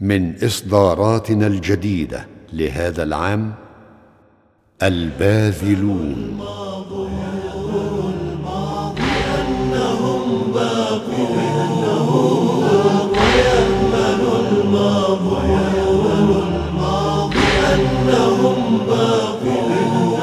من إصداراتنا الجديدة لهذا العام: الباذلون. لأنهم باقون ويأملوا الماضي، لأنهم باقون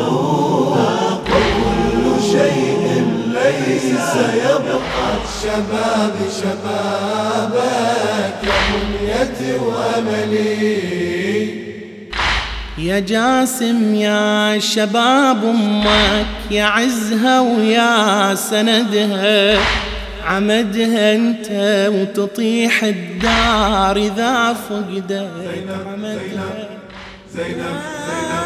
وكل شيء ليس يبقى. الشباب شبابك يا منيتي وأملي، يا جاسم يا شباب أمك، يا عزها ويا سندها، عمدها أنت وتطيح الدار إذا فقدت عمدها. زينب زينب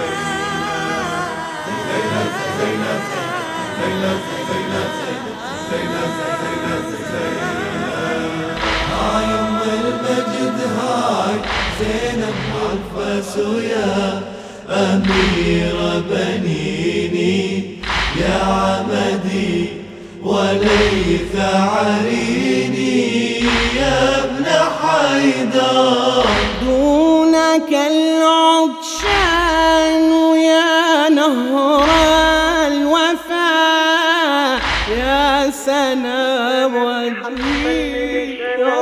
هاي أم المجد، هاي زينب عباس ويا أميرة بنيني، يا عمدي وليث عريني، يا ابن حيدر. دونك العطشان ويا نهر الوفاء، يا سنة وجهي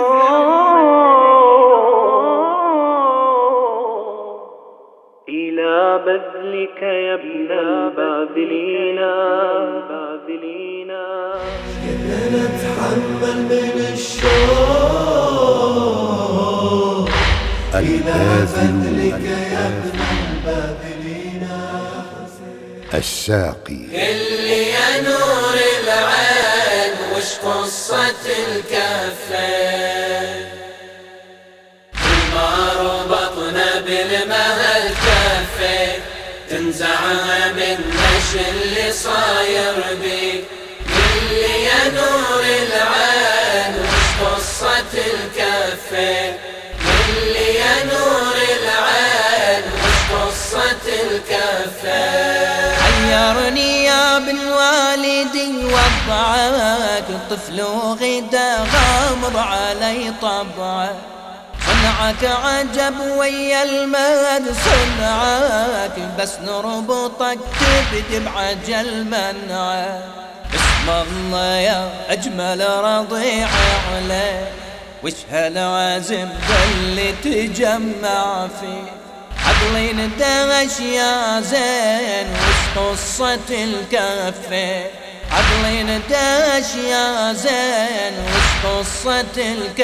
إلى بذلك يا ابن الباذلين. كنا نتحمل من الشوق إلى بذلك يا ابن الباذلين. الساقي. اللي يا نور العين وش قصة الكفين، المار وبطنا بالمهل كفين، تنزعها منش اللي صاير بيك. اللي يا نور العين وش قصة الكفين، اللي يا نور العين وش قصة الكفين. حيرني يا ابن والدي وضعك، طفل وغدا غامض علي طبعك، صنعك عجب ويا المد صنعك، بس نربطك تبدي بعجل منعك. اسم الله يا أجمل رضيع عليه، وش هالعزم اللي تجمع فيه. عقلي ندهش يا زين وش قصة الكفين، عقلي ندهش يا زين وش قصة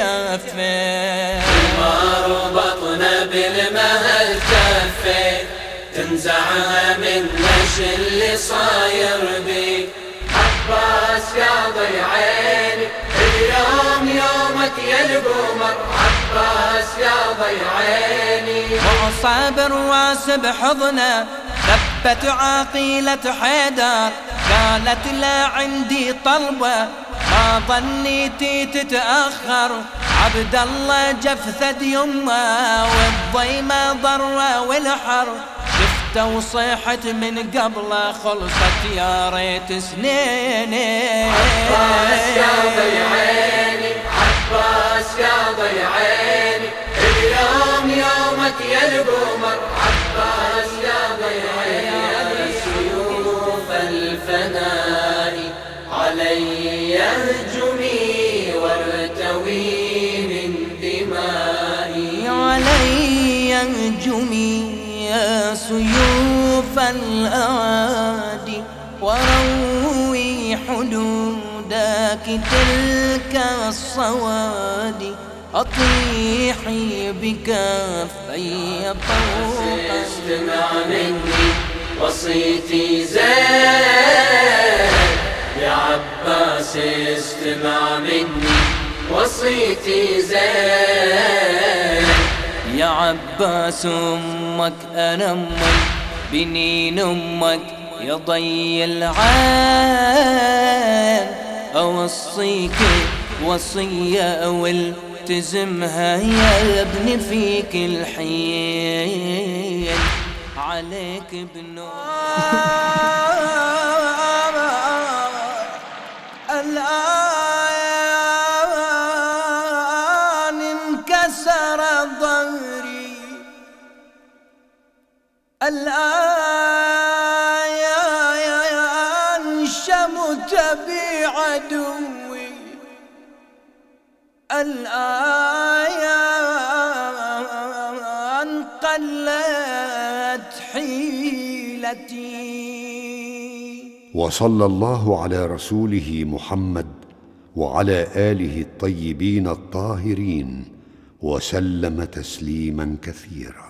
الكفين. المار وبطنا بالمهل كفين، تنزعها منش اللي صاير بيك. عباس يا ضي عيني، اليوم يومك يا القمر. عباس يا ضي عيني، وصابر واسب حضنه، ثبت عقيلة حيدر، قالت لا عندي طلبة ما ظنيتي تتأخر. عبد الله جفثد يمه والضيمة ضرة والحر، شفته وصيحت من قبله خلصت يا ريت سنين. عباس يا ضي عيني، عباس يا ضي عيني، اليوم يومك يا القمر. عباس يا ضي عيني، سيوف الفناء علي اهجمي وارتوي من دمائي. علي انجمي يا سيوف الأعادي، وروي حدودك تلك الصوادي، أطيحي بكفي طوقا. استمع مني وصيتي زين، يا عباس استمع مني وصيتي زين. يا عباس أمك أنا أمك، بنين أمك يا ضي العين، أوصيك وصية والتزمها يا ابني فيك الحين. عليك بنور الآن انكسر الضوء الآن شمت بعدوي، الآن قلت حيلتي. وصلى الله على رسوله محمد وعلى آله الطيبين الطاهرين وسلم تسليما كثيرا.